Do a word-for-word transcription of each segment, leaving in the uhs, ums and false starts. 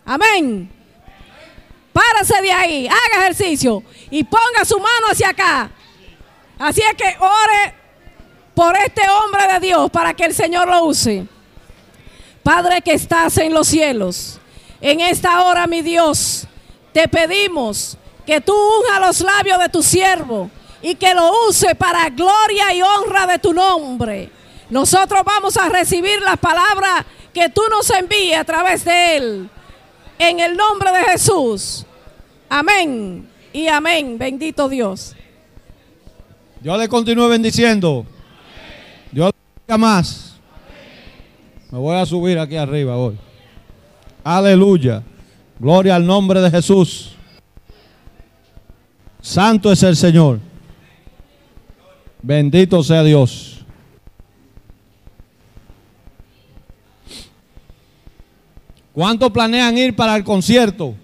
Amén. Párese de ahí, haga ejercicio y ponga su mano hacia acá. Así es que ore por este hombre de Dios para que el Señor lo use. Padre que estás en los cielos, en esta hora, mi Dios, te pedimos que tú unjas los labios de tu siervo y que lo use para gloria y honra de tu nombre. Nosotros vamos a recibir las palabras que tú nos envíes a través de él. En el nombre de Jesús. Amén y amén. Bendito Dios. Dios le continúe bendiciendo. Dios le bendiga más. Me voy a subir aquí arriba hoy. Aleluya. Gloria al nombre de Jesús. Santo es el Señor. Bendito sea Dios. ¿Cuántos planean ir para el concierto?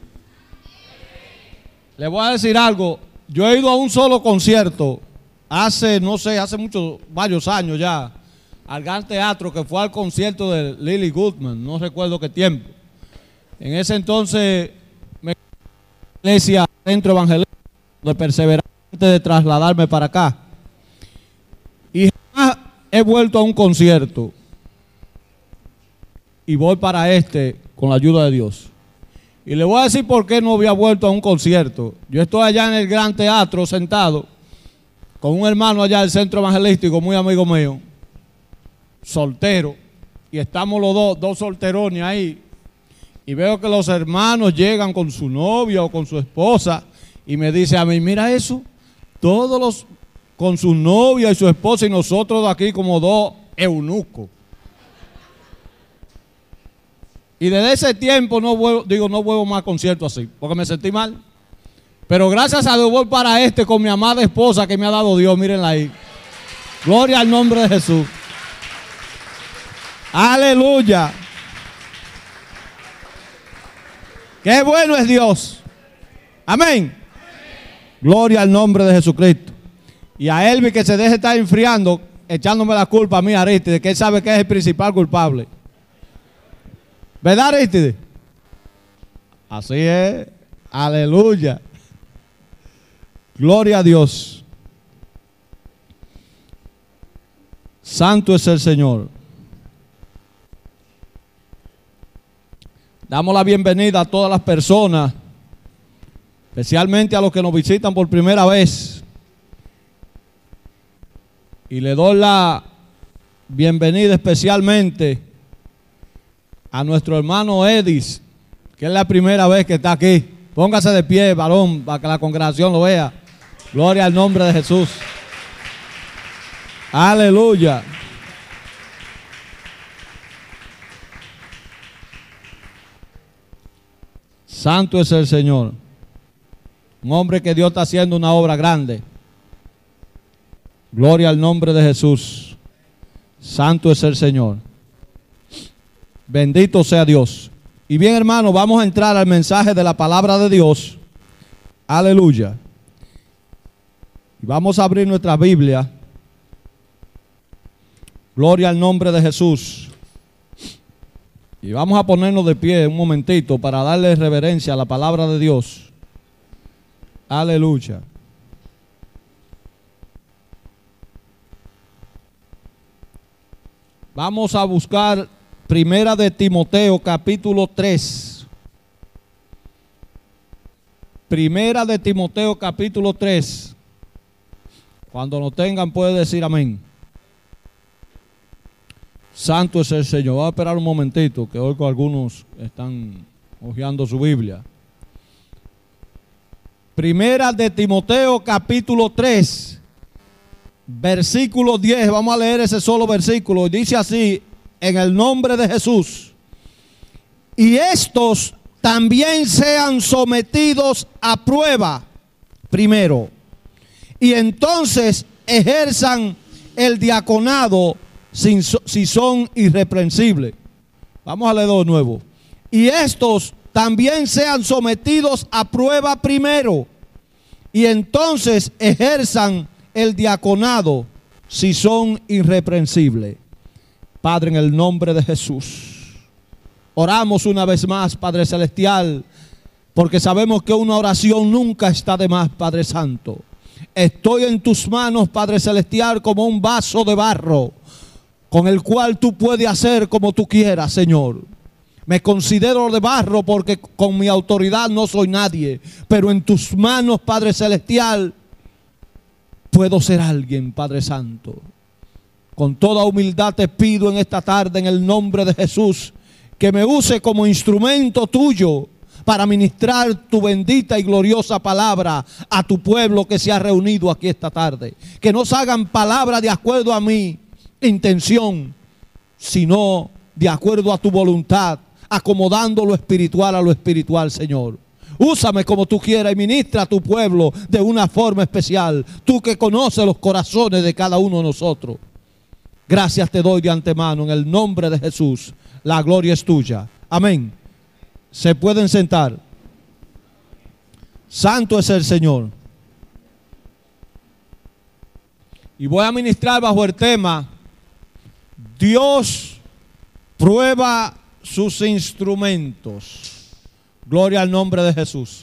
Les voy a decir algo. Yo he ido a un solo concierto hace, no sé, hace muchos, varios años ya, al Gran Teatro, que fue al concierto de Lily Goodman, no recuerdo qué tiempo. En ese entonces me fui a la iglesia Centro Evangelístico de Perseverar antes de trasladarme para acá. Y jamás he vuelto a un concierto. Y voy para este con la ayuda de Dios. Y le voy a decir por qué no había vuelto a un concierto. Yo estoy allá en el Gran Teatro sentado con un hermano allá del Centro Evangelístico, muy amigo mío, soltero, y estamos los dos, dos solterones ahí, y veo que los hermanos llegan con su novia o con su esposa, y me dice a mí, mira eso, todos los con su novia y su esposa, y nosotros de aquí como dos eunucos. Y desde ese tiempo no vuelvo, digo, no vuelvo más a conciertos así, porque me sentí mal. Pero gracias a Dios voy para este con mi amada esposa que me ha dado Dios, mírenla ahí. Gloria al nombre de Jesús. Aleluya. Qué bueno es Dios. Amén. Gloria al nombre de Jesucristo. Y a Elvis que se deje estar enfriando, echándome la culpa a mí, Aristide, que él sabe que es el principal culpable. ¿Verdad, Aristide? Así es. Aleluya. Gloria a Dios. Santo es el Señor. Damos la bienvenida a todas las personas, especialmente a los que nos visitan por primera vez. Y le doy la bienvenida especialmente a nuestro hermano Edis, que es la primera vez que está aquí. Póngase de pie, varón, para que la congregación lo vea. Gloria al nombre de Jesús. Aleluya. Santo es el Señor. Un hombre que Dios está haciendo una obra grande. Gloria al nombre de Jesús. Santo es el Señor. Bendito sea Dios. Y bien, hermano, vamos a entrar al mensaje de la palabra de Dios. Aleluya. Y vamos a abrir nuestra Biblia. Gloria al nombre de Jesús. Y vamos a ponernos de pie un momentito para darle reverencia a la palabra de Dios. Aleluya. Vamos a buscar Primera de Timoteo, capítulo tres. Primera de Timoteo, capítulo tres. Cuando lo tengan puede decir amén. Santo es el Señor. Voy a esperar un momentito, que hoy con algunos están hojeando su Biblia. Primera de Timoteo, capítulo tres, versículo diez. Vamos a leer ese solo versículo. Dice así: en el nombre de Jesús. Y estos también sean sometidos a prueba primero, y entonces ejerzan el diaconado si, si son irreprensibles. Vamos a leer de nuevo. Y estos también sean sometidos a prueba primero, y entonces ejerzan el diaconado si son irreprensibles. Padre, en el nombre de Jesús, Oramos una vez más, Padre Celestial, porque sabemos que una oración nunca está de más, Padre Santo. Estoy en tus manos, Padre Celestial, como un vaso de barro, con el cual tú puedes hacer como tú quieras, Señor. Me considero de barro porque con mi autoridad no soy nadie, pero en tus manos, Padre Celestial, puedo ser alguien, Padre Santo. Con toda humildad te pido en esta tarde, en el nombre de Jesús, que me use como instrumento tuyo para ministrar tu bendita y gloriosa palabra a tu pueblo que se ha reunido aquí esta tarde. Que no se hagan palabras de acuerdo a mi intención, sino de acuerdo a tu voluntad, acomodando lo espiritual a lo espiritual, Señor. Úsame como tú quieras y ministra a tu pueblo de una forma especial. Tú que conoces los corazones de cada uno de nosotros. Gracias te doy de antemano en el nombre de Jesús. La gloria es tuya. Amén. Se pueden sentar. Santo es el Señor. Y voy a ministrar bajo el tema: Dios prueba sus instrumentos. Gloria al nombre de Jesús.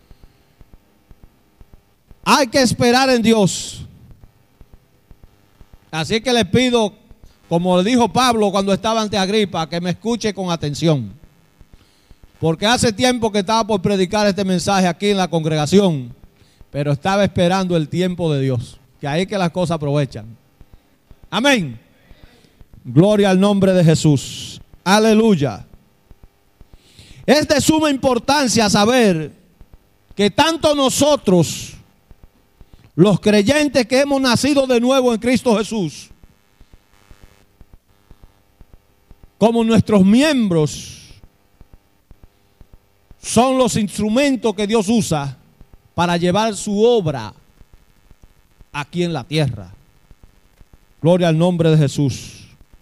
Hay que esperar en Dios. Así que le pido, como le dijo Pablo cuando estaba ante Agripa, que me escuche con atención. Porque hace tiempo que estaba por predicar este mensaje aquí en la congregación, pero estaba esperando el tiempo de Dios, que ahí que las cosas aprovechan. Amén. Gloria al nombre de Jesús. Aleluya. Es de suma importancia saber que tanto nosotros, los creyentes que hemos nacido de nuevo en Cristo Jesús, como nuestros miembros, son los instrumentos que Dios usa para llevar su obra aquí en la tierra. Gloria al nombre de Jesús.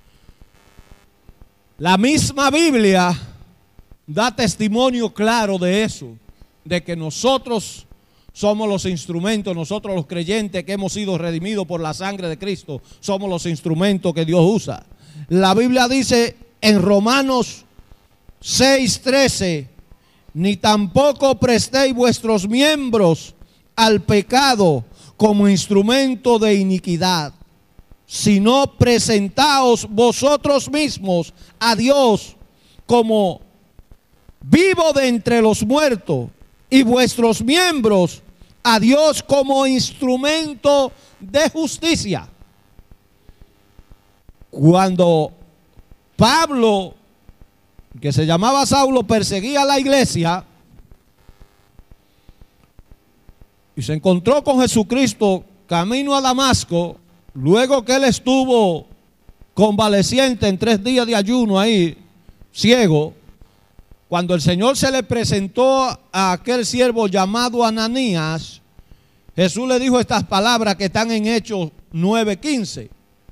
La misma Biblia da testimonio claro de eso, de que nosotros somos los instrumentos, nosotros los creyentes que hemos sido redimidos por la sangre de Cristo, somos los instrumentos que Dios usa. La Biblia dice en Romanos seis trece, ni tampoco prestéis vuestros miembros al pecado como instrumento de iniquidad, sino presentaos vosotros mismos a Dios como vivo de entre los muertos, y vuestros miembros a Dios como instrumento de justicia. Cuando Pablo, que se llamaba Saulo, perseguía a la iglesia y se encontró con Jesucristo camino a Damasco, luego que él estuvo convaleciente en tres días de ayuno ahí, ciego, cuando el Señor se le presentó a aquel siervo llamado Ananías, Jesús le dijo estas palabras que están en Hechos nueve quince.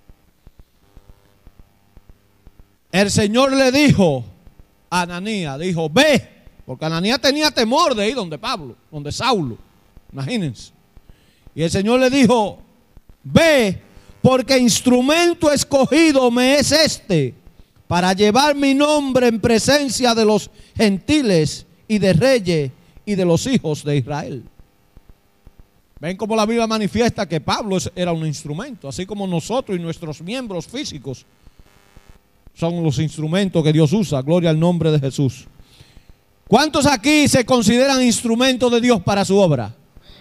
El Señor le dijo a Ananías, dijo, ve, porque Ananías tenía temor de ir donde Pablo, donde Saulo, imagínense. Y el Señor le dijo, ve, porque instrumento escogido me es este, para llevar mi nombre en presencia de los gentiles y de reyes y de los hijos de Israel. Ven cómo la Biblia manifiesta que Pablo era un instrumento, así como nosotros y nuestros miembros físicos son los instrumentos que Dios usa. Gloria al nombre de Jesús. ¿Cuántos aquí se consideran instrumentos de Dios para su obra?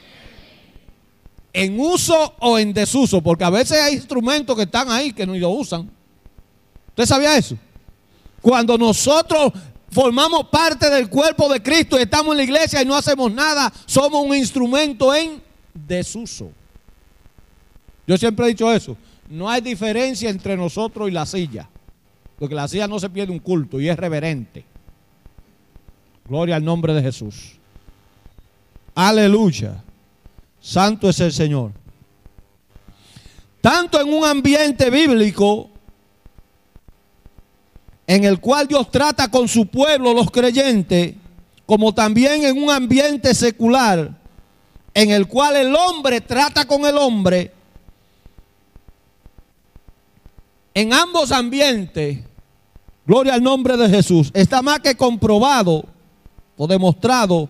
En uso o en desuso, porque a veces hay instrumentos que están ahí que no lo usan. ¿Usted sabía eso? Cuando nosotros formamos parte del cuerpo de Cristo y estamos en la iglesia y no hacemos nada, somos un instrumento en desuso. Yo siempre he dicho eso. No hay diferencia entre nosotros y la silla, porque la silla no se pierde un culto y es reverente. Gloria al nombre de Jesús. Aleluya. Santo es el Señor. Tanto en un ambiente bíblico en el cual Dios trata con su pueblo, los creyentes, como también en un ambiente secular en el cual el hombre trata con el hombre. En ambos ambientes Gloria al nombre de Jesús. Está más que comprobado o demostrado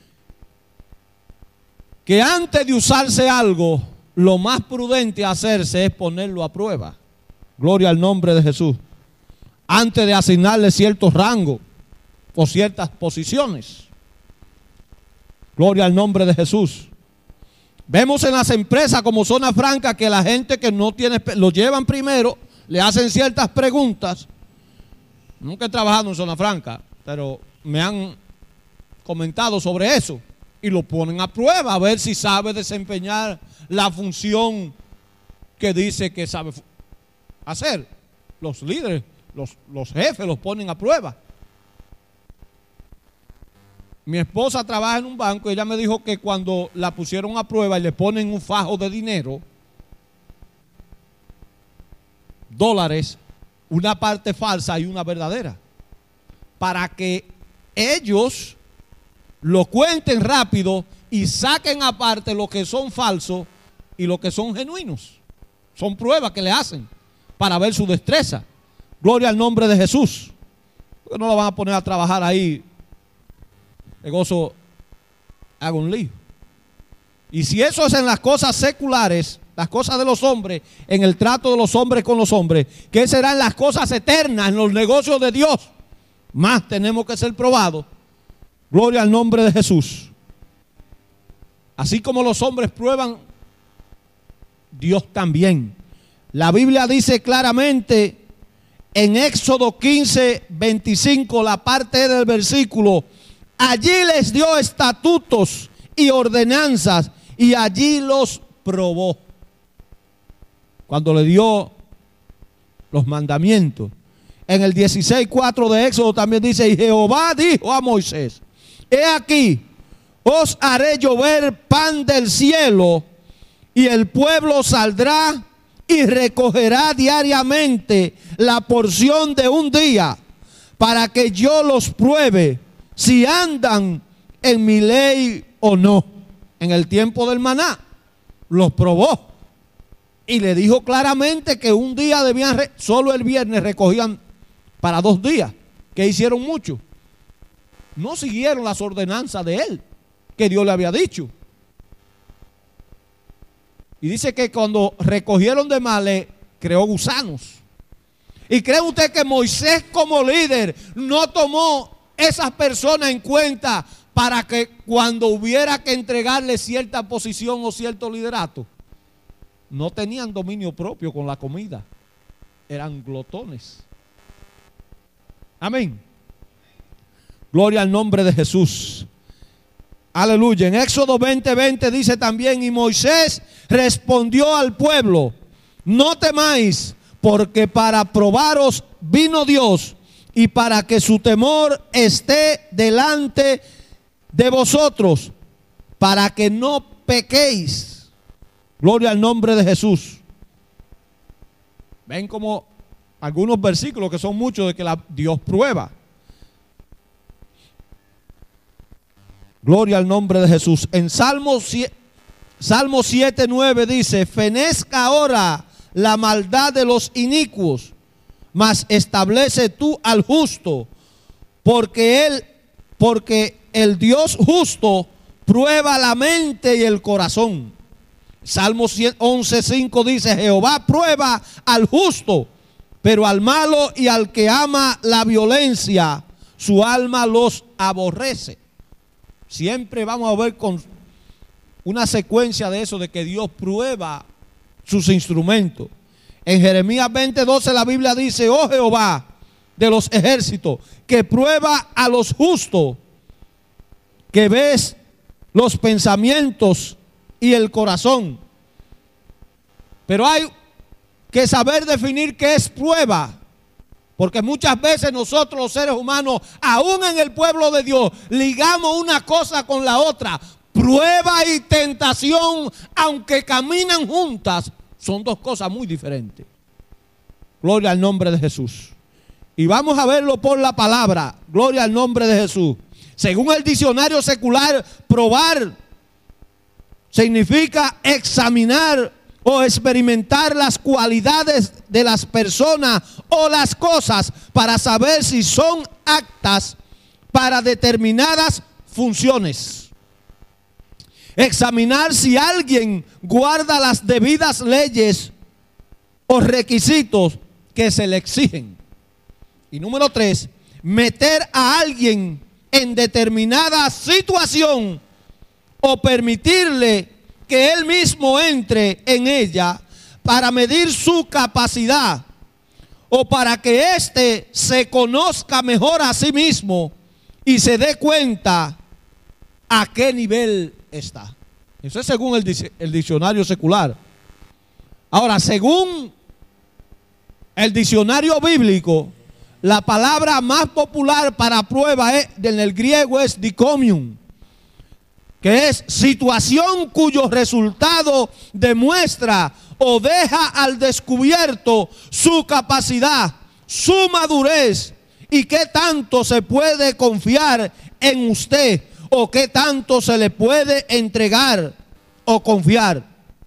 que antes de usarse algo, lo más prudente a hacerse es ponerlo a prueba. Gloria al nombre de Jesús. Antes de asignarle ciertos rangos o ciertas posiciones. Gloria al nombre de Jesús. Vemos en las empresas como Zona Franca que la gente que no tiene, lo llevan primero, le hacen ciertas preguntas. Nunca he trabajado en Zona Franca, pero me han comentado sobre eso. Y lo ponen a prueba a ver si sabe desempeñar la función que dice que sabe hacer. Los líderes, los, los jefes los ponen a prueba. Mi esposa trabaja en un banco y ella me dijo que cuando la pusieron a prueba y le ponen un fajo de dinero, dólares, una parte falsa y una verdadera, para que ellos lo cuenten rápido y saquen aparte lo que son falsos y lo que son genuinos. Son pruebas que le hacen para ver su destreza. Gloria al nombre de Jesús. Porque no lo van a poner a trabajar ahí. El gozo haga un lío. Y si eso es en las cosas seculares, las cosas de los hombres, en el trato de los hombres con los hombres, ¿qué serán las cosas eternas en los negocios de Dios? Más tenemos que ser probados. Gloria al nombre de Jesús. Así como los hombres prueban, Dios también. La Biblia dice claramente en Éxodo quince, veinticinco, la parte del versículo: allí les dio estatutos y ordenanzas y allí los probó. Cuando le dio los mandamientos. En el dieciséis, cuatro de Éxodo también dice: y Jehová dijo a Moisés: he aquí, os haré llover pan del cielo, y el pueblo saldrá y recogerá diariamente la porción de un día, para que yo los pruebe si andan en mi ley o no. En el tiempo del maná, los probó. Y le dijo claramente que un día debían, solo el viernes recogían para dos días, que hicieron mucho. No siguieron las ordenanzas de él, que Dios le había dicho. Y dice que cuando recogieron de más, le creó gusanos. ¿Y cree usted que Moisés como líder no tomó esas personas en cuenta para que cuando hubiera que entregarle cierta posición o cierto liderato? No tenían dominio propio con la comida. Eran glotones. Amén. Gloria al nombre de Jesús. Aleluya. En Éxodo veinte, veinte dice también: y Moisés respondió al pueblo: no temáis, porque para probaros vino Dios, y para que su temor esté delante de vosotros, para que no pequéis. Gloria al nombre de Jesús. Ven como algunos versículos que son muchos de que la, Dios prueba. Gloria al nombre de Jesús. En Salmo, Salmo siete, nueve dice: fenezca ahora la maldad de los inicuos, mas establece tú al justo, porque él, porque el Dios justo prueba la mente y el corazón. Salmo once, cinco dice: Jehová prueba al justo, pero al malo y al que ama la violencia, su alma los aborrece. Siempre vamos a ver con una secuencia de eso, de que Dios prueba sus instrumentos. En Jeremías veinte, doce la Biblia dice: oh Jehová de los ejércitos, que prueba a los justos, que ves los pensamientos y el corazón. Pero hay que saber definir qué es prueba, porque muchas veces nosotros los seres humanos, aún en el pueblo de Dios, ligamos una cosa con la otra. Prueba y tentación, aunque caminan juntas, son dos cosas muy diferentes. Gloria al nombre de Jesús. Y vamos a verlo por la palabra. Gloria al nombre de Jesús. Según el diccionario secular, probar significa examinar o experimentar las cualidades de las personas o las cosas para saber si son aptas para determinadas funciones. Examinar si alguien guarda las debidas leyes o requisitos que se le exigen. Y número tres, meter a alguien en determinada situación o permitirle que él mismo entre en ella para medir su capacidad o para que éste se conozca mejor a sí mismo y se dé cuenta a qué nivel está. Eso es según el, el diccionario secular. Ahora, según el diccionario bíblico, la palabra más popular para prueba es, en el griego es dikomion, que es situación cuyo resultado demuestra o deja al descubierto su capacidad, su madurez y qué tanto se puede confiar en usted o qué tanto se le puede entregar o confiar.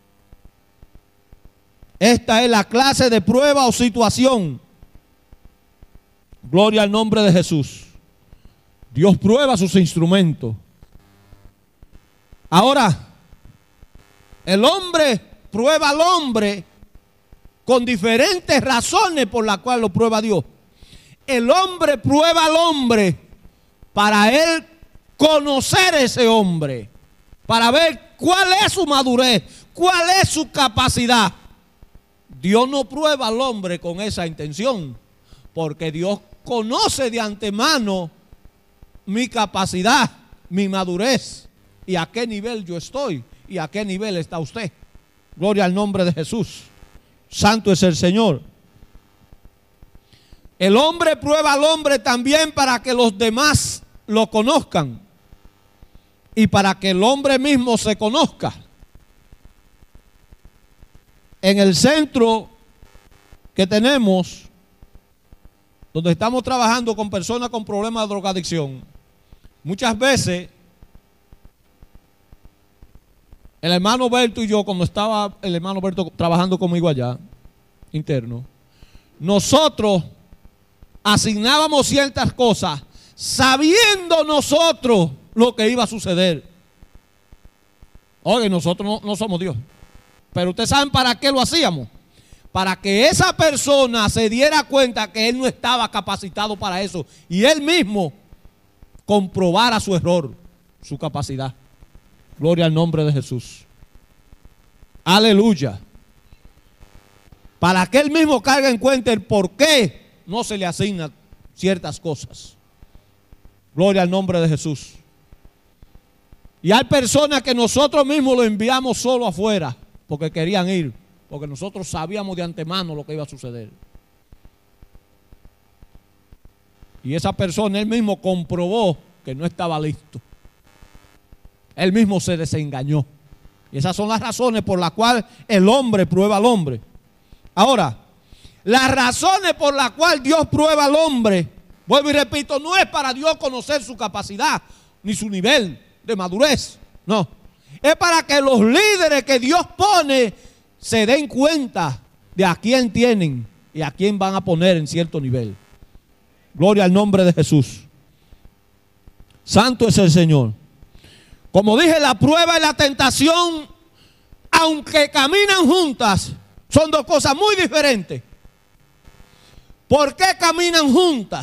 Esta es la clase de prueba o situación. Gloria al nombre de Jesús. Dios prueba sus instrumentos. Ahora, el hombre prueba al hombre con diferentes razones por las cuales lo prueba Dios. El hombre prueba al hombre para él conocer a ese hombre, para ver cuál es su madurez, cuál es su capacidad. Dios no prueba al hombre con esa intención, porque Dios conoce de antemano mi capacidad, mi madurez y a qué nivel yo estoy y a qué nivel está usted. Gloria al nombre de Jesús. Santo es el Señor. El hombre prueba al hombre también para que los demás lo conozcan y para que el hombre mismo se conozca. En el centro que tenemos, donde estamos trabajando con personas con problemas de drogadicción, muchas veces el hermano Berto y yo, cuando estaba el hermano Berto trabajando conmigo allá, interno, nosotros asignábamos ciertas cosas sabiendo nosotros lo que iba a suceder. Oye, nosotros no, no somos Dios, pero ustedes saben para qué lo hacíamos. Para que esa persona se diera cuenta que él no estaba capacitado para eso y él mismo comprobara su error, su capacidad. Gloria al nombre de Jesús. Aleluya. Para que él mismo caiga en cuenta el por qué no se le asignan ciertas cosas. Gloria al nombre de Jesús. Y hay personas que nosotros mismos lo enviamos solo afuera porque querían ir, porque nosotros sabíamos de antemano lo que iba a suceder. Y esa persona, él mismo comprobó que no estaba listo. Él mismo se desengañó. Y esas son las razones por las cuales el hombre prueba al hombre. Ahora, las razones por las cuales Dios prueba al hombre, vuelvo y repito, no es para Dios conocer su capacidad ni su nivel de madurez. No. Es para que los líderes que Dios pone se den cuenta de a quién tienen y a quién van a poner en cierto nivel. Gloria al nombre de Jesús. Santo es el Señor. Como dije, la prueba y la tentación, aunque caminan juntas, son dos cosas muy diferentes. ¿Por qué caminan juntas?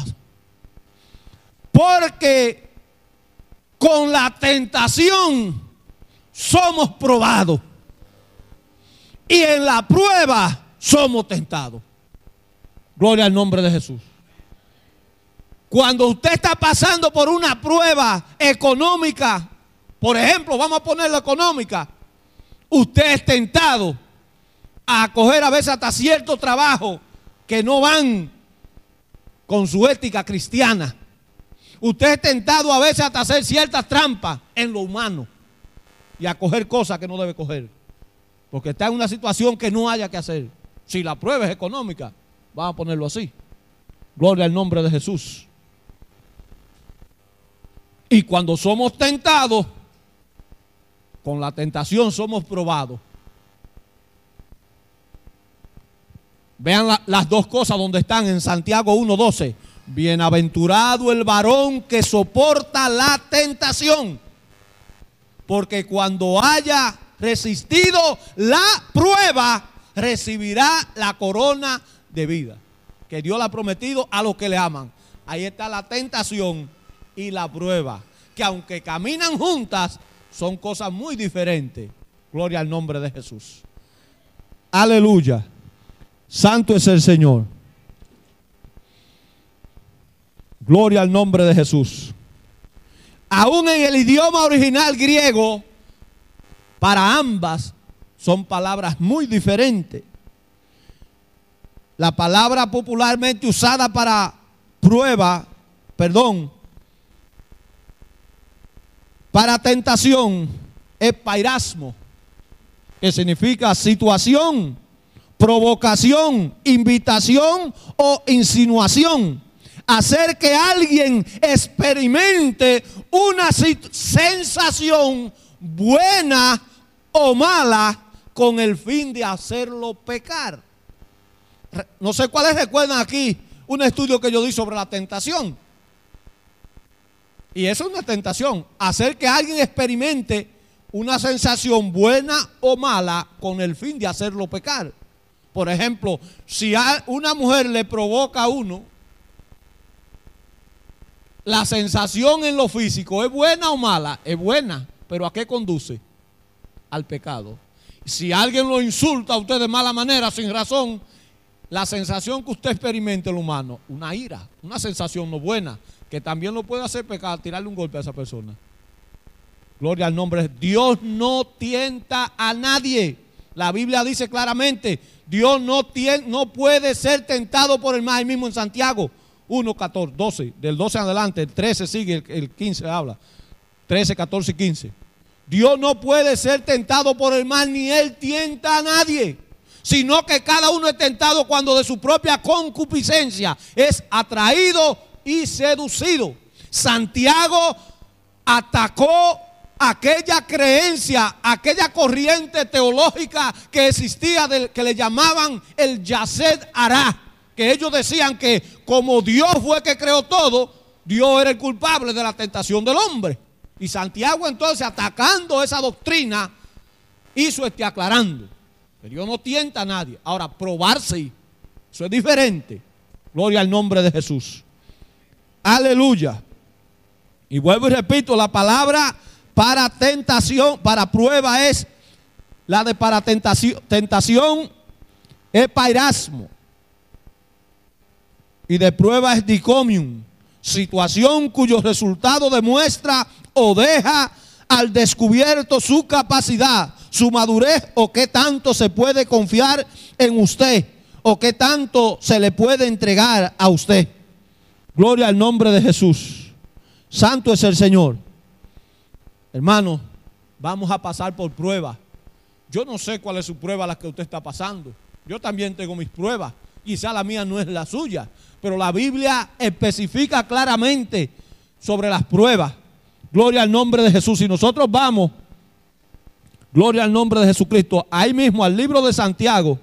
Porque con la tentación somos probados. Y en la prueba somos tentados. Gloria al nombre de Jesús. Cuando usted está pasando por una prueba económica, por ejemplo, vamos a ponerlo económica, usted es tentado a coger a veces hasta ciertos trabajos que no van con su ética cristiana. Usted es tentado a veces hasta hacer ciertas trampas en lo humano y a coger cosas que no debe coger, porque está en una situación que no haya que hacer. Si la prueba es económica, vamos a ponerlo así. Gloria al nombre de Jesús. Y cuando somos tentados, con la tentación somos probados. Vean la, las dos cosas donde están en Santiago uno doce. Bienaventurado el varón que soporta la tentación, porque cuando haya resistido la prueba, recibirá la corona de vida que Dios le ha prometido a los que le aman. Ahí está la tentación y la prueba, que aunque caminan juntas, son cosas muy diferentes. Gloria al nombre de Jesús. Aleluya. Santo es el Señor. Gloria al nombre de Jesús. Aún en el idioma original griego, para ambas son palabras muy diferentes. La palabra popularmente usada para prueba, perdón, para tentación es pairasmo, que significa situación, provocación, invitación o insinuación. Hacer que alguien experimente una sensación buena o mala con el fin de hacerlo pecar. No sé cuáles recuerdan aquí un estudio que yo di sobre la tentación. Y eso es una tentación, hacer que alguien experimente una sensación buena o mala con el fin de hacerlo pecar. Por ejemplo, si a una mujer le provoca a uno, la sensación en lo físico, ¿es buena o mala? Es buena, pero ¿a qué conduce? Al pecado. Si alguien lo insulta a usted de mala manera, sin razón, la sensación que usted experimenta en lo humano, una ira, una sensación no buena, que también lo puede hacer pecar, tirarle un golpe a esa persona. Gloria al nombre de Dios. Dios no tienta a nadie. La Biblia dice claramente, Dios no, tiene, no puede ser tentado por el mal. Ahí mismo en Santiago uno, catorce, doce, del doce en adelante, el trece sigue, el, el quince habla, trece, catorce y quince. Dios no puede ser tentado por el mal, ni Él tienta a nadie, sino que cada uno es tentado cuando de su propia concupiscencia es atraído y seducido. Santiago atacó aquella creencia, aquella corriente teológica que existía, del, que le llamaban el Yased Hará, que ellos decían que como Dios fue que creó todo, Dios era el culpable de la tentación del hombre. Y Santiago entonces, atacando esa doctrina, hizo este aclarando que Dios no tienta a nadie. Ahora, probarse, eso es diferente. Gloria al nombre de Jesús. Aleluya. Y vuelvo y repito, la palabra para tentación, para prueba es la de para tentación, tentación es pairasmo. Y de prueba es dicomium, situación cuyo resultado demuestra o deja al descubierto su capacidad, su madurez, o qué tanto se puede confiar en usted, o qué tanto se le puede entregar a usted. Gloria al nombre de Jesús. Santo es el Señor. Hermano, vamos a pasar por pruebas. Yo no sé cuál es su prueba la que usted está pasando. Yo también tengo mis pruebas. Quizá la mía no es la suya, pero la Biblia especifica claramente sobre las pruebas. Gloria al nombre de Jesús. Y nosotros vamos, gloria al nombre de Jesucristo, ahí mismo al libro de Santiago.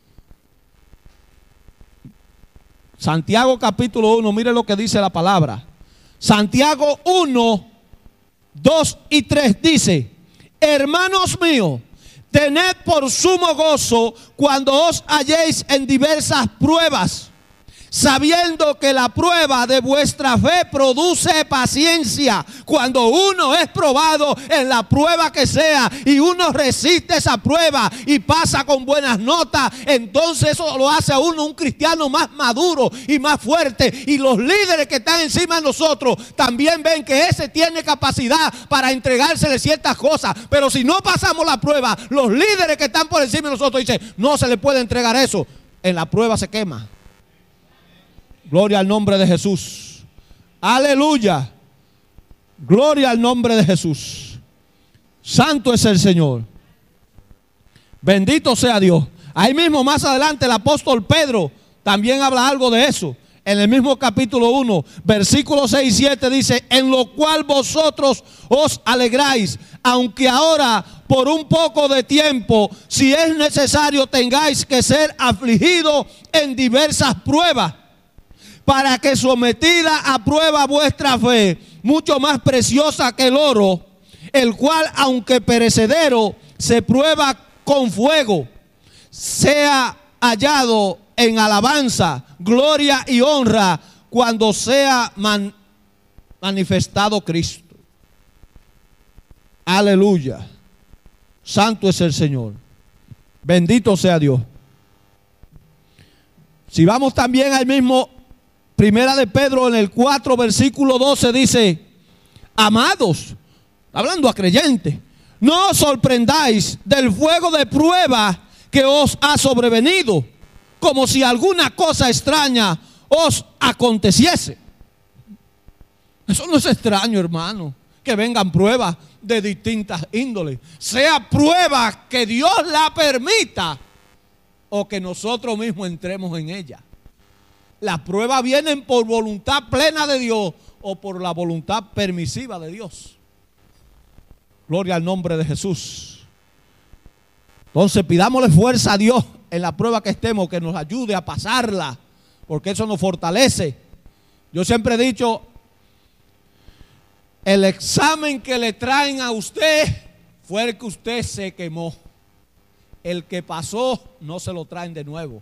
Santiago capítulo uno, mire lo que dice la palabra. Santiago uno, dos y tres dice: hermanos míos, tened por sumo gozo cuando os halléis en diversas pruebas, sabiendo que la prueba de vuestra fe produce paciencia. Cuando uno es probado en la prueba que sea y uno resiste esa prueba y pasa con buenas notas, entonces eso lo hace a uno un cristiano más maduro y más fuerte. Y los líderes que están encima de nosotros también ven que ese tiene capacidad para entregársele ciertas cosas. Pero si no pasamos la prueba, los líderes que están por encima de nosotros dicen: no se le puede entregar eso. En la prueba se quema. Gloria al nombre de Jesús. Aleluya. Gloria al nombre de Jesús. Santo es el Señor. Bendito sea Dios. Ahí mismo más adelante el apóstol Pedro también habla algo de eso. En el mismo capítulo uno, versículos seis y siete dice: en lo cual vosotros os alegráis, aunque ahora por un poco de tiempo, si es necesario, tengáis que ser afligidos en diversas pruebas, para que sometida a prueba vuestra fe, mucho más preciosa que el oro, el cual, aunque perecedero, se prueba con fuego, sea hallado en alabanza, gloria y honra cuando sea man, manifestado Cristo. Aleluya. Santo es el Señor. Bendito sea Dios. Si vamos también al mismo Primera de Pedro, en el cuatro, versículo doce, dice: amados, hablando a creyentes, no os sorprendáis del fuego de prueba que os ha sobrevenido, como si alguna cosa extraña os aconteciese. Eso no es extraño, hermano, que vengan pruebas de distintas índoles, sea prueba que Dios la permita o que nosotros mismos entremos en ella. Las pruebas vienen por voluntad plena de Dios o por la voluntad permisiva de Dios. Gloria al nombre de Jesús. Entonces pidámosle fuerza a Dios en la prueba que estemos, que nos ayude a pasarla, porque eso nos fortalece. Yo siempre he dicho, el examen que le traen a usted fue el que usted se quemó. El que pasó no se lo traen de nuevo.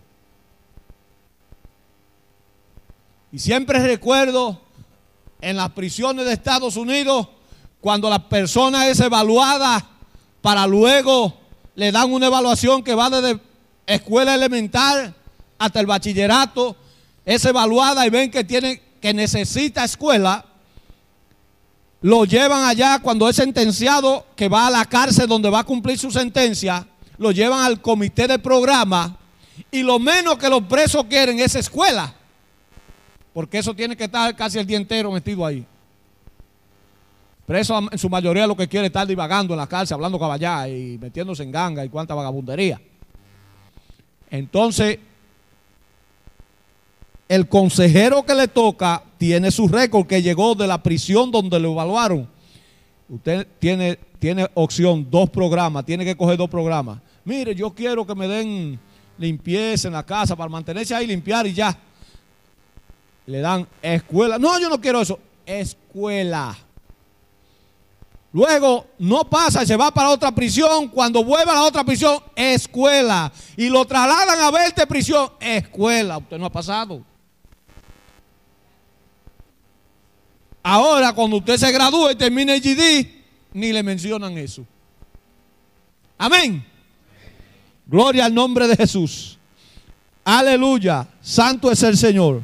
Y siempre recuerdo en las prisiones de Estados Unidos, cuando la persona es evaluada, para luego le dan una evaluación que va desde escuela elemental hasta el bachillerato, es evaluada y ven que tiene, que necesita escuela, lo llevan allá cuando es sentenciado, que va a la cárcel donde va a cumplir su sentencia, lo llevan al comité de programa y lo menos que los presos quieren es escuela, porque eso tiene que estar casi el día entero metido ahí. Preso en su mayoría lo que quiere es estar divagando en la cárcel, hablando caballá y metiéndose en ganga y cuánta vagabundería. Entonces, el consejero que le toca tiene su récord, que llegó de la prisión donde lo evaluaron. Usted tiene, tiene opción, dos programas, tiene que coger dos programas. Mire, yo quiero que me den limpieza en la casa para mantenerse ahí, limpiar y ya. Le dan escuela. No, yo no quiero eso. Escuela. Luego no pasa y se va para otra prisión. Cuando vuelve a la otra prisión, escuela. Y lo trasladan a verte prisión, escuela. Usted no ha pasado. Ahora, cuando usted se gradúe y termine el G D, ni le mencionan eso. Amén. Gloria al nombre de Jesús. Aleluya. Santo es el Señor.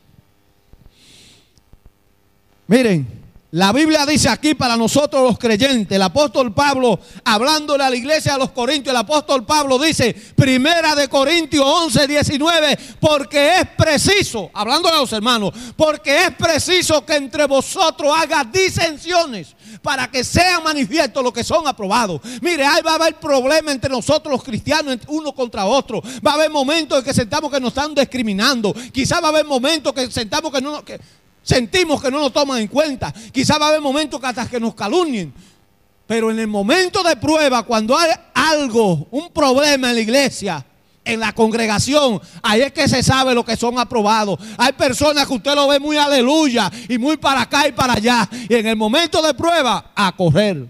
Miren, la Biblia dice aquí para nosotros los creyentes, el apóstol Pablo, hablándole a la iglesia de los Corintios, el apóstol Pablo dice, Primera de Corintios once, diecinueve, porque es preciso, hablándole a los hermanos, porque es preciso que entre vosotros haga disensiones, para que sean manifiestos los que son aprobados. Mire, ahí va a haber problemas entre nosotros los cristianos, uno contra otro. Va a haber momentos en que sentamos que nos están discriminando. Quizás va a haber momentos que sentamos que no... Que, sentimos que no nos toman en cuenta. Quizás va a haber momentos que hasta que nos calumnien. Pero en el momento de prueba, cuando hay algo, un problema en la iglesia, en la congregación, ahí es que se sabe lo que son aprobados. Hay personas que usted lo ve muy aleluya y muy para acá y para allá. Y en el momento de prueba, a correr.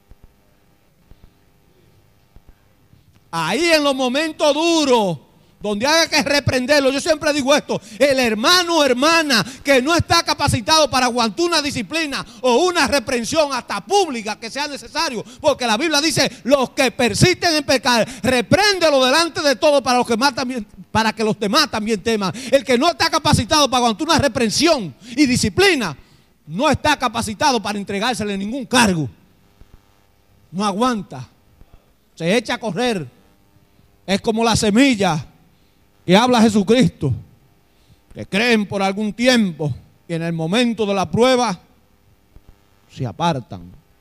Ahí en los momentos duros, donde haya que reprenderlo, yo siempre digo esto, el hermano o hermana que no está capacitado para aguantar una disciplina o una reprensión hasta pública que sea necesario, porque la Biblia dice, los que persisten en pecar, repréndelo delante de todos para, los que más también, para que los demás también teman. El que no está capacitado para aguantar una reprensión y disciplina, no está capacitado para entregársele ningún cargo. No aguanta, se echa a correr. Es como la semilla que habla Jesucristo, que creen por algún tiempo y en el momento de la prueba se apartan.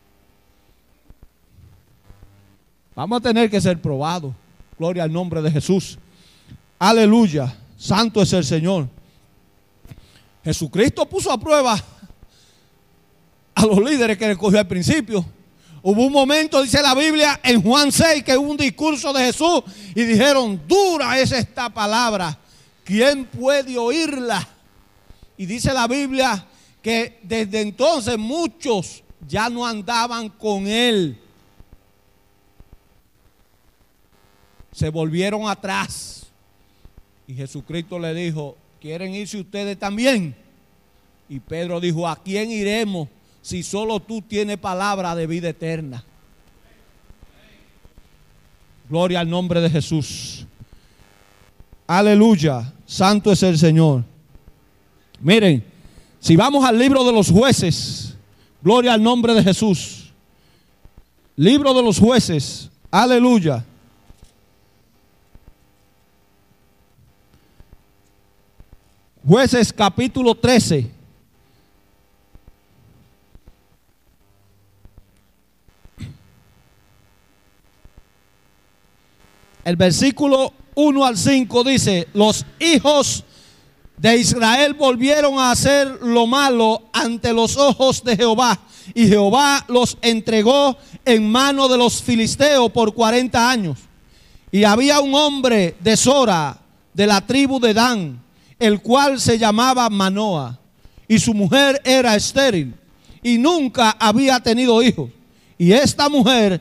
Vamos a tener que ser probados. Gloria al nombre de Jesús. Aleluya. Santo es el Señor. Jesucristo puso a prueba a los líderes que le cogió al principio. Hubo un momento, dice la Biblia, en Juan seis, que hubo un discurso de Jesús y dijeron, dura es esta palabra, ¿quién puede oírla? Y dice la Biblia que desde entonces muchos ya no andaban con él. Se volvieron atrás. Y Jesucristo le dijo, ¿quieren irse ustedes también? Y Pedro dijo, ¿a quién iremos si solo tú tienes palabra de vida eterna? Gloria al nombre de Jesús. Aleluya, santo es el Señor. Miren, si vamos al libro de los jueces, gloria al nombre de Jesús. Libro de los jueces, aleluya. Jueces capítulo trece. El versículo uno al cinco dice, los hijos de Israel volvieron a hacer lo malo ante los ojos de Jehová, y Jehová los entregó en mano de los filisteos por cuarenta años. Y había un hombre de Sora, de la tribu de Dan, el cual se llamaba Manoa, y su mujer era estéril, y nunca había tenido hijos. Y esta mujer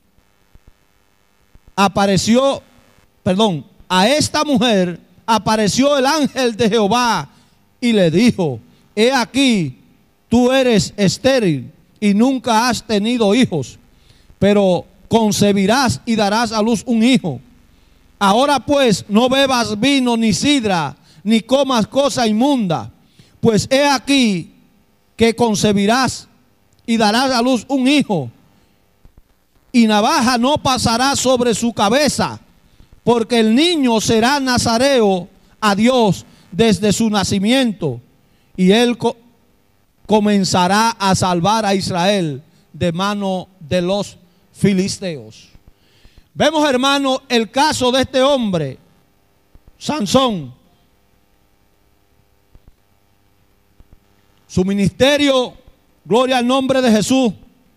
apareció, perdón, a esta mujer apareció el ángel de Jehová y le dijo, he aquí, tú eres estéril y nunca has tenido hijos, pero concebirás y darás a luz un hijo. Ahora pues no bebas vino ni sidra, ni comas cosa inmunda, pues he aquí que concebirás y darás a luz un hijo, y navaja no pasará sobre su cabeza, porque el niño será nazareo a Dios desde su nacimiento, y él co comenzará a salvar a Israel de mano de los filisteos. Vemos, hermano, el caso de este hombre, Sansón. Su ministerio, gloria al nombre de Jesús,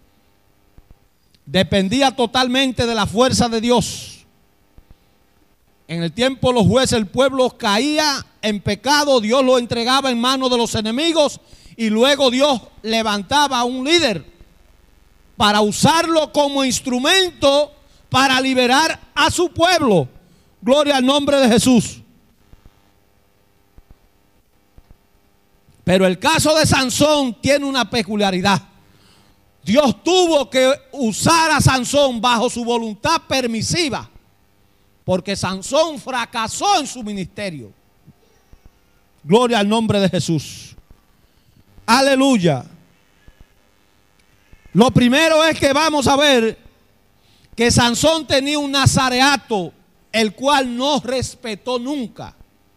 dependía totalmente de la fuerza de Dios. En el tiempo de los jueces, el pueblo caía en pecado, Dios lo entregaba en manos de los enemigos y luego Dios levantaba a un líder para usarlo como instrumento para liberar a su pueblo. Gloria al nombre de Jesús. Pero el caso de Sansón tiene una peculiaridad. Dios tuvo que usar a Sansón bajo su voluntad permisiva, porque Sansón fracasó en su ministerio. Gloria al nombre de Jesús. Aleluya. Lo primero es que vamos a ver que Sansón tenía un nazareato, el cual no respetó nunca.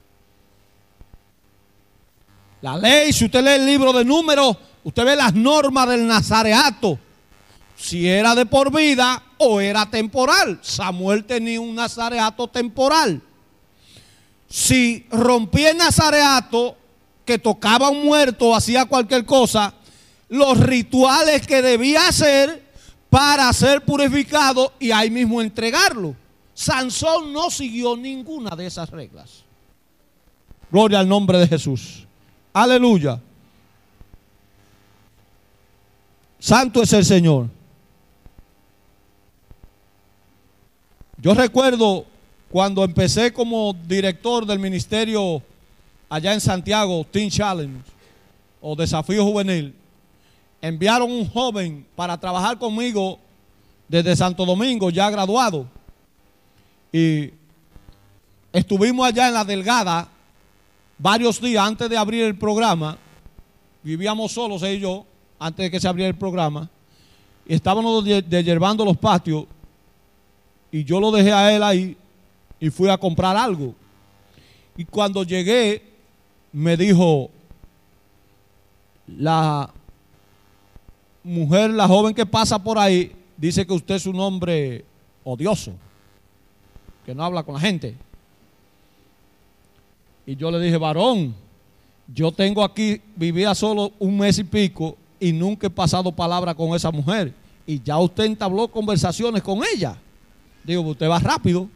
La ley, si usted lee el libro de Números, usted ve las normas del nazareato. Si era de por vida o era temporal. Samuel tenía un nazareato temporal. Si rompía el nazareato, que tocaba a un muerto o hacía cualquier cosa, los rituales que debía hacer para ser purificado y ahí mismo entregarlo. Sansón no siguió ninguna de esas reglas. Gloria al nombre de Jesús. Aleluya. Santo es el Señor. Yo recuerdo cuando empecé como director del ministerio allá en Santiago, Teen Challenge o Desafío Juvenil, enviaron un joven para trabajar conmigo desde Santo Domingo, ya graduado, y estuvimos allá en La Delgada varios días antes de abrir el programa. Vivíamos solos él y yo antes de que se abriera el programa, y estábamos deshiervando los patios, y yo lo dejé a él ahí y fui a comprar algo. Y cuando llegué me dijo la mujer, la joven que pasa por ahí, dice que usted es un hombre odioso, que no habla con la gente. Y yo le dije, varón, yo tengo aquí, vivía solo un mes y pico y nunca he pasado palabra con esa mujer. y ya usted entabló conversaciones con ella. Digo, usted va rápido.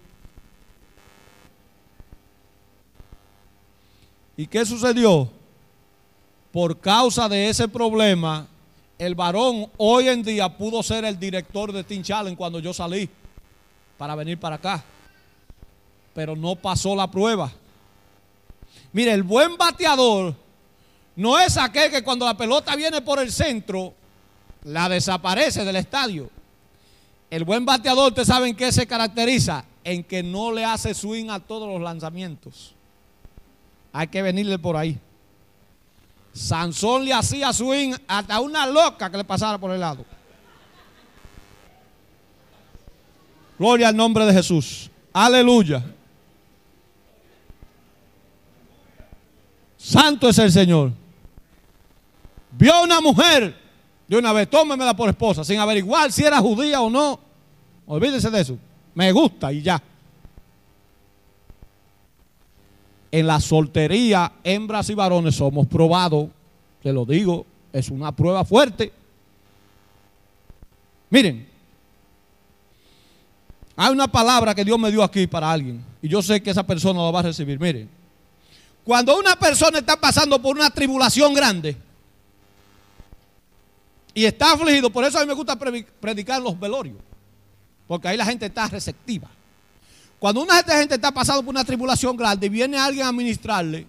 ¿Y qué sucedió? Por causa de ese problema, el varón hoy en día pudo ser el director de Teen Challenge cuando yo salí para venir para acá. Pero no pasó la prueba. Mire, el buen bateador no es aquel que cuando la pelota viene por el centro, la desaparece del estadio. El buen bateador, ¿ustedes saben qué se caracteriza? En que no le hace swing a todos los lanzamientos. Hay que venirle por ahí. Sansón le hacía swing hasta una loca que le pasara por el lado. Gloria al nombre de Jesús. Aleluya. Santo es el Señor. Vio a una mujer de una vez, tómemela por esposa, sin averiguar si era judía o no. Olvídese de eso. Me gusta y ya. En la soltería, hembras y varones somos probados. Se lo digo, es una prueba fuerte. Miren, hay una palabra que Dios me dio aquí para alguien. Y yo sé que esa persona lo va a recibir. Miren, cuando una persona está pasando por una tribulación grande y está afligido, por eso a mí me gusta predicar en los velorios, porque ahí la gente está receptiva. Cuando una gente está pasando por una tribulación grande y viene alguien a ministrarle,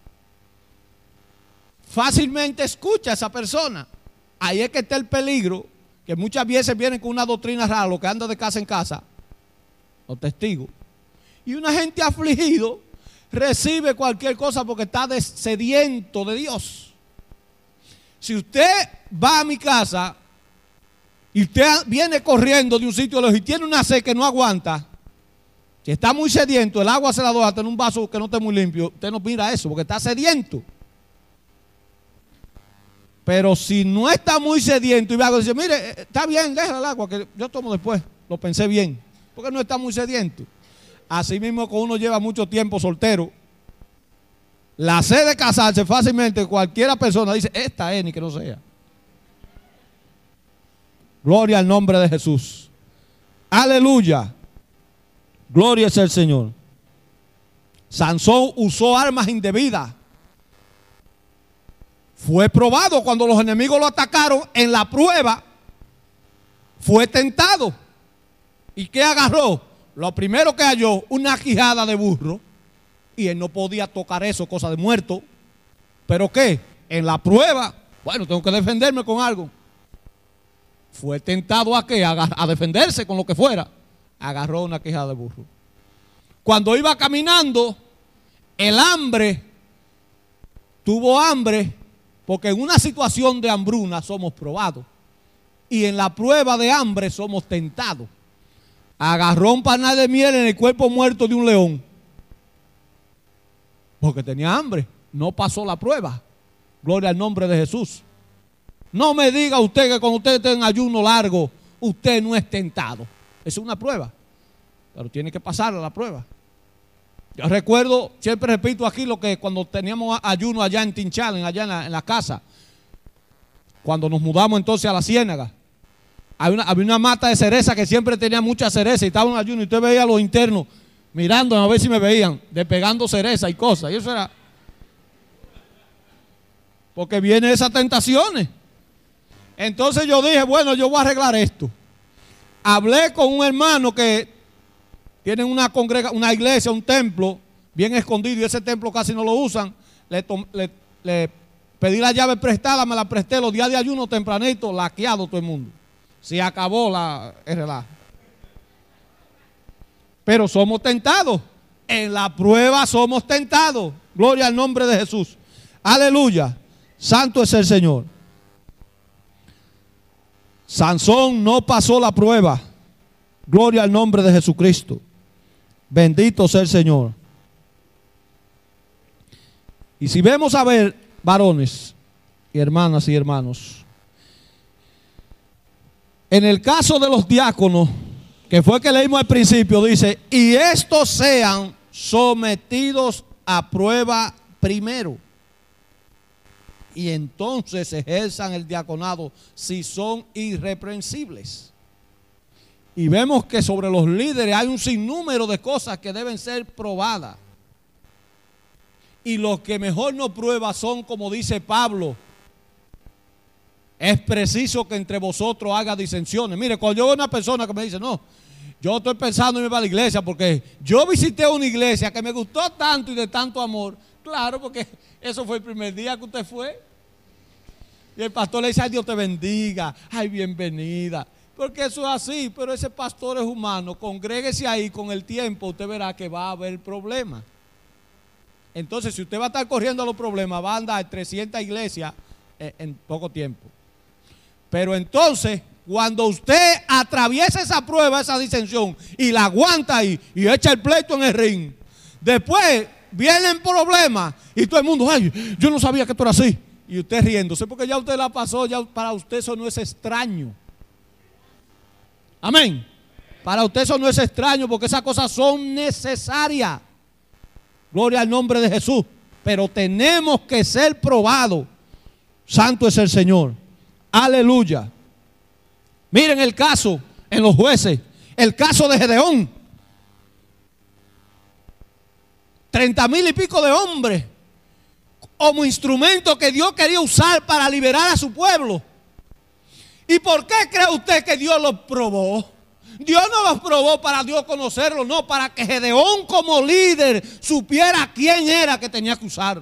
fácilmente escucha a esa persona. Ahí es que está el peligro, que muchas veces vienen con una doctrina rara, lo que anda de casa en casa, los testigos. Y una gente afligido recibe cualquier cosa porque está sediento de Dios. Si usted va a mi casa y usted viene corriendo de un sitio lejos y tiene una sed que no aguanta, si está muy sediento, el agua se la doy en un vaso que no esté muy limpio, usted no mira eso porque está sediento. Pero si no está muy sediento y va a decir, mire, está bien, déjale el agua que yo tomo después, lo pensé bien, porque no está muy sediento. Así mismo cuando uno lleva mucho tiempo soltero, la sed de casarse fácilmente cualquiera persona dice, esta es ni que no sea. Gloria al nombre de Jesús. Aleluya. Gloria es el Señor. Sansón usó armas indebidas. Fue probado cuando los enemigos lo atacaron en la prueba. Fue tentado. ¿Y qué agarró? Lo primero que halló, una quijada de burro. Y él no podía tocar eso, cosa de muerto. ¿Pero qué? En la prueba, bueno, tengo que defenderme con algo. Fue tentado a qué? A, a defenderse con lo que fuera. Agarró una quijada de burro. Cuando iba caminando, el hambre, tuvo hambre, porque en una situación de hambruna somos probados. Y en la prueba de hambre somos tentados. Agarró un panal de miel en el cuerpo muerto de un león. Porque tenía hambre. No pasó la prueba. Gloria al nombre de Jesús. No me diga usted que cuando usted esté en ayuno largo, usted no es tentado. Es una prueba. Pero tiene que pasar la prueba. Yo recuerdo, siempre repito aquí lo que cuando teníamos ayuno allá en Teen Challenge, allá en la, en la casa. Cuando nos mudamos entonces a la Ciénaga. Había una, había una mata de cereza que siempre tenía mucha cereza y estaba en ayuno y usted veía a los internos mirando a ver si me veían, despegando cereza y cosas. Y eso era porque vienen esas tentaciones. Entonces yo dije, bueno, yo voy a arreglar esto. Hablé con un hermano que tiene una congrega, una iglesia, un templo bien escondido y ese templo casi no lo usan. Le, le, le pedí la llave prestada, me la presté los días de ayuno tempranito, laqueado todo el mundo. Se acabó la, el relajo. Pero somos tentados. En la prueba somos tentados. Gloria al nombre de Jesús. Aleluya. Santo es el Señor. Sansón no pasó la prueba. Gloria al nombre de Jesucristo. Bendito sea el Señor. Y si vemos a ver, varones y hermanas y hermanos, en el caso de los diáconos, que fue que leímos al principio, dice, y estos sean sometidos a prueba primero. y entonces ejerzan el diaconado si son irreprensibles. Y vemos que sobre los líderes hay un sinnúmero de cosas que deben ser probadas. Y los que mejor no prueba son, como dice Pablo, es preciso que entre vosotros haga disensiones. Mire, cuando yo veo una persona que me dice, no, yo estoy pensando en irme a la iglesia porque yo visité una iglesia que me gustó tanto y de tanto amor. Claro, porque eso fue el primer día que usted fue. Y el pastor le dice, ay, Dios te bendiga, ay, bienvenida. Porque eso es así, pero ese pastor es humano. Congréguese ahí, con el tiempo usted verá que va a haber problemas. Entonces, si usted va a estar corriendo a los problemas, va a andar trescientas iglesias en, en poco tiempo. Pero entonces, cuando usted atraviesa esa prueba, esa disensión, y la aguanta ahí, y echa el pleito en el ring, después vienen problemas, y todo el mundo, ay, yo no sabía que esto era así. Y usted riéndose, porque ya usted la pasó, ya para usted eso no es extraño. Amén. Para usted eso no es extraño, porque esas cosas son necesarias. Gloria al nombre de Jesús. Pero tenemos que ser probados. Santo es el Señor. Aleluya. Miren el caso en los jueces. El caso de Gedeón. Treinta mil y pico de hombres como instrumento que Dios quería usar para liberar a su pueblo. ¿Y por qué cree usted que Dios los probó? Dios no los probó para Dios conocerlos, no, para que Gedeón como líder supiera quién era que tenía que usar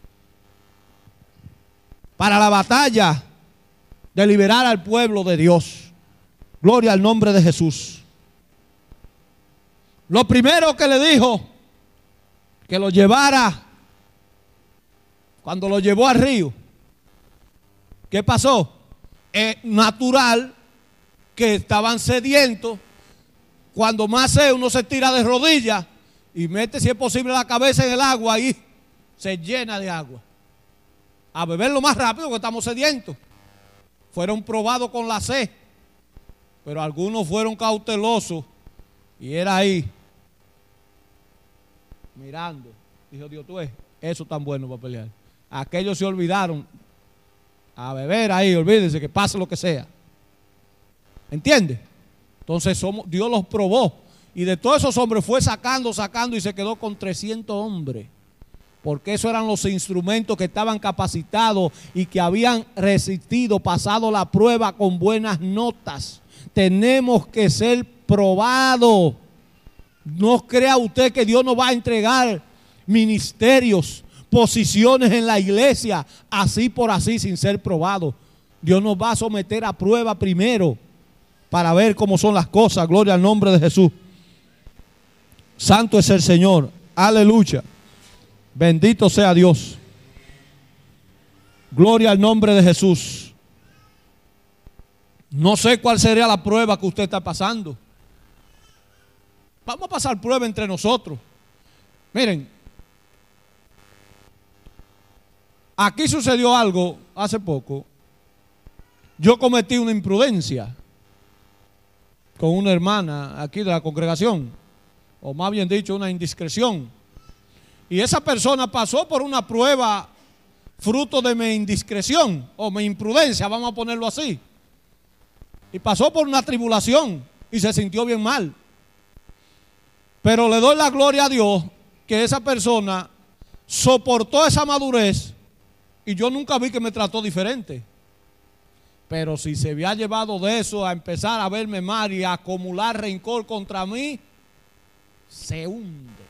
para la batalla de liberar al pueblo de Dios. Gloria al nombre de Jesús. Lo primero que le dijo, que lo llevara, cuando lo llevó al río, ¿qué pasó? Es natural que estaban sedientos. Cuando más sed, uno se tira de rodillas y mete, si es posible, la cabeza en el agua y se llena de agua. A beber lo más rápido porque estamos sedientos. Fueron probados con la sed, pero algunos fueron cautelosos y era ahí, mirando. Dijo, Dios, tú ves, eso tan bueno para pelear. Aquellos se olvidaron a beber ahí, olvídense que pase lo que sea. ¿Entiende? Entonces somos, Dios los probó. Y de todos esos hombres fue sacando, sacando y se quedó con trescientos hombres. Porque esos eran los instrumentos que estaban capacitados y que habían resistido, pasado la prueba con buenas notas. Tenemos que ser probados. No crea usted que Dios nos va a entregar ministerios, posiciones en la iglesia, así por así, sin ser probado. Dios nos va a someter a prueba primero para ver cómo son las cosas. Gloria al nombre de Jesús. Santo es el Señor. Aleluya. Bendito sea Dios. Gloria al nombre de Jesús. No sé cuál sería la prueba que usted está pasando. Vamos a pasar prueba entre nosotros. Miren, aquí sucedió algo hace poco. Yo cometí una imprudencia con una hermana aquí de la congregación, o más bien dicho, una indiscreción. Y esa persona pasó por una prueba fruto de mi indiscreción o mi imprudencia, vamos a ponerlo así. Y pasó por una tribulación y se sintió bien mal. Pero le doy la gloria a Dios que esa persona soportó esa madurez y yo nunca vi que me trató diferente. Pero si se había llevado de eso a empezar a verme mal y a acumular rencor contra mí, se hunde.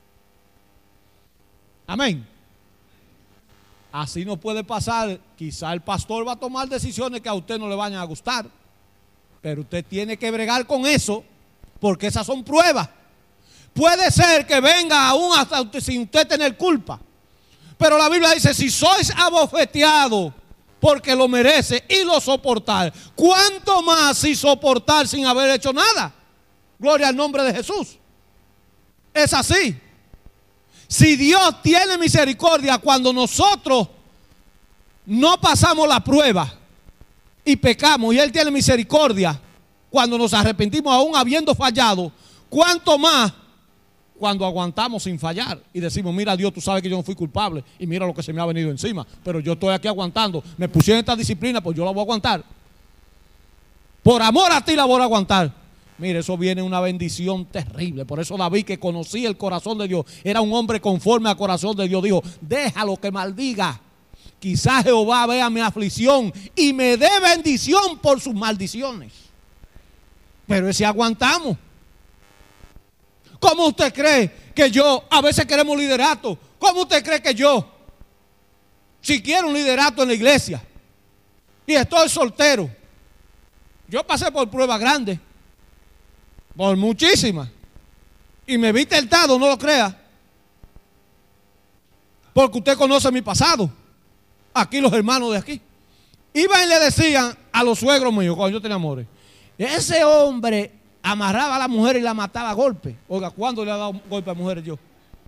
Amén. Así no puede pasar. Quizá el pastor va a tomar decisiones que a usted no le vayan a gustar, pero usted tiene que bregar con eso, porque esas son pruebas. Puede ser que venga aún hasta usted, sin usted tener culpa, pero la Biblia dice, si sois abofeteados porque lo merece y lo soportar, ¿cuánto más si soportar sin haber hecho nada? Gloria al nombre de Jesús. Es así. Si Dios tiene misericordia cuando nosotros no pasamos la prueba y pecamos, y Él tiene misericordia cuando nos arrepentimos aún habiendo fallado, ¿cuánto más cuando aguantamos sin fallar y decimos, mira Dios, tú sabes que yo no fui culpable y mira lo que se me ha venido encima, pero yo estoy aquí aguantando, me pusieron esta disciplina, pues yo la voy a aguantar. Por amor a ti la voy a aguantar. Mire, eso viene una bendición terrible. Por eso David, que conocía el corazón de Dios, era un hombre conforme al corazón de Dios, dijo, déjalo que maldiga. Quizás Jehová vea mi aflicción y me dé bendición por sus maldiciones. Pero ese aguantamos. ¿Cómo usted cree que yo, a veces queremos liderato? ¿Cómo usted cree que yo, si quiero un liderato en la iglesia y estoy soltero, yo pasé por pruebas grandes, por muchísimas, y me vi tentado, no lo crea, porque usted conoce mi pasado, aquí los hermanos de aquí, iban y le decían a los suegros míos, cuando yo tenía amores, ese hombre amarraba a la mujer y la mataba a golpe. Oiga, ¿cuándo le ha dado golpe a mujeres yo?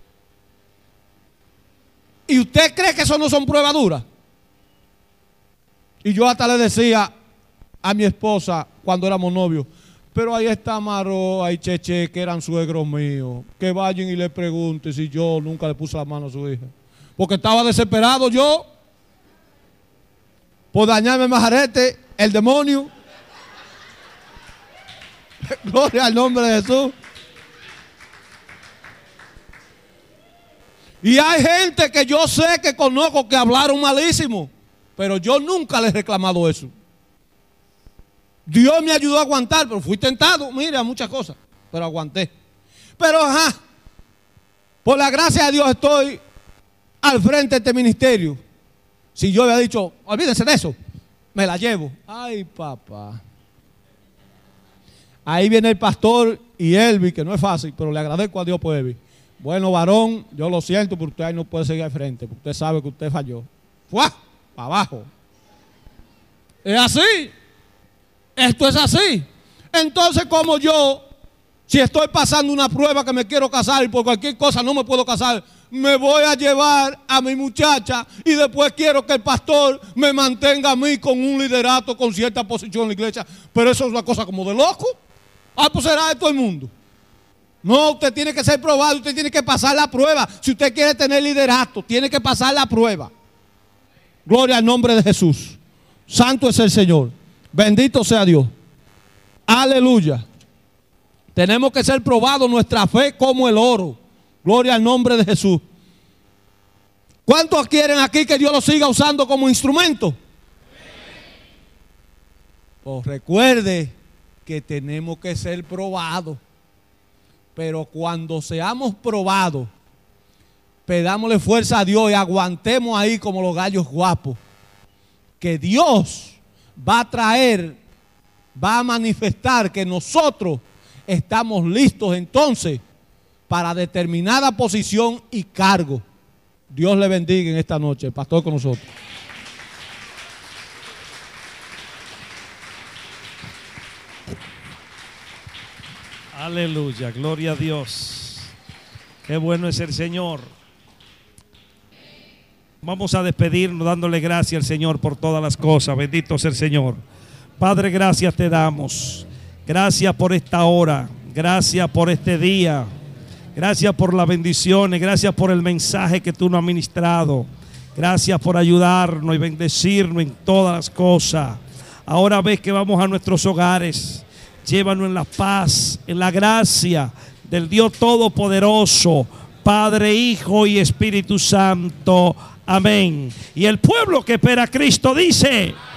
¿Y usted cree que eso no son pruebas duras? Y yo hasta le decía a mi esposa cuando éramos novios, pero ahí está Maró, ahí Cheche, que eran suegros míos, que vayan y le pregunten si yo nunca le puse la mano a su hija. Porque estaba desesperado yo por dañarme el majarete, el demonio. Gloria al nombre de Jesús. Y hay gente que yo sé que conozco que hablaron malísimo, pero yo nunca les he reclamado eso. Dios me ayudó a aguantar, pero fui tentado, mira, muchas cosas, pero aguanté. Pero ajá, por la gracia de Dios estoy al frente de este ministerio. Si yo había dicho, olvídense de eso, me la llevo. Ay, papá. Ahí viene el pastor y Elvi, que no es fácil, pero le agradezco a Dios por Elvi. Bueno, varón, yo lo siento, pero usted ahí no puede seguir al frente, porque usted sabe que usted falló. ¡Fua! Para abajo. Es así. Esto es así. Entonces, como yo, si estoy pasando una prueba que me quiero casar y por cualquier cosa no me puedo casar, me voy a llevar a mi muchacha y después quiero que el pastor me mantenga a mí con un liderato, con cierta posición en la iglesia. Pero eso es una cosa como de loco. Ah, pues será de todo el mundo. No, usted tiene que ser probado, usted tiene que pasar la prueba. Si usted quiere tener liderato, tiene que pasar la prueba. Gloria al nombre de Jesús. Santo es el Señor. Bendito sea Dios. Aleluya. Tenemos que ser probados nuestra fe como el oro. Gloria al nombre de Jesús. ¿Cuántos quieren aquí que Dios lo siga usando como instrumento? Pues recuerde que tenemos que ser probados. Pero cuando seamos probados, pedámosle fuerza a Dios y aguantemos ahí como los gallos guapos. Que Dios va a traer, va a manifestar que nosotros estamos listos entonces para determinada posición y cargo. Dios le bendiga en esta noche. El pastor con nosotros. Aleluya, gloria a Dios. Qué bueno es el Señor. Vamos a despedirnos dándole gracias al Señor por todas las cosas. Bendito sea el Señor. Padre, gracias te damos. Gracias por esta hora. Gracias por este día. Gracias por las bendiciones. Gracias por el mensaje que tú nos has ministrado. Gracias por ayudarnos y bendecirnos en todas las cosas. Ahora ves que vamos a nuestros hogares. Llévanos en la paz, en la gracia del Dios Todopoderoso, Padre, Hijo y Espíritu Santo. Amén. Y el pueblo que espera a Cristo dice...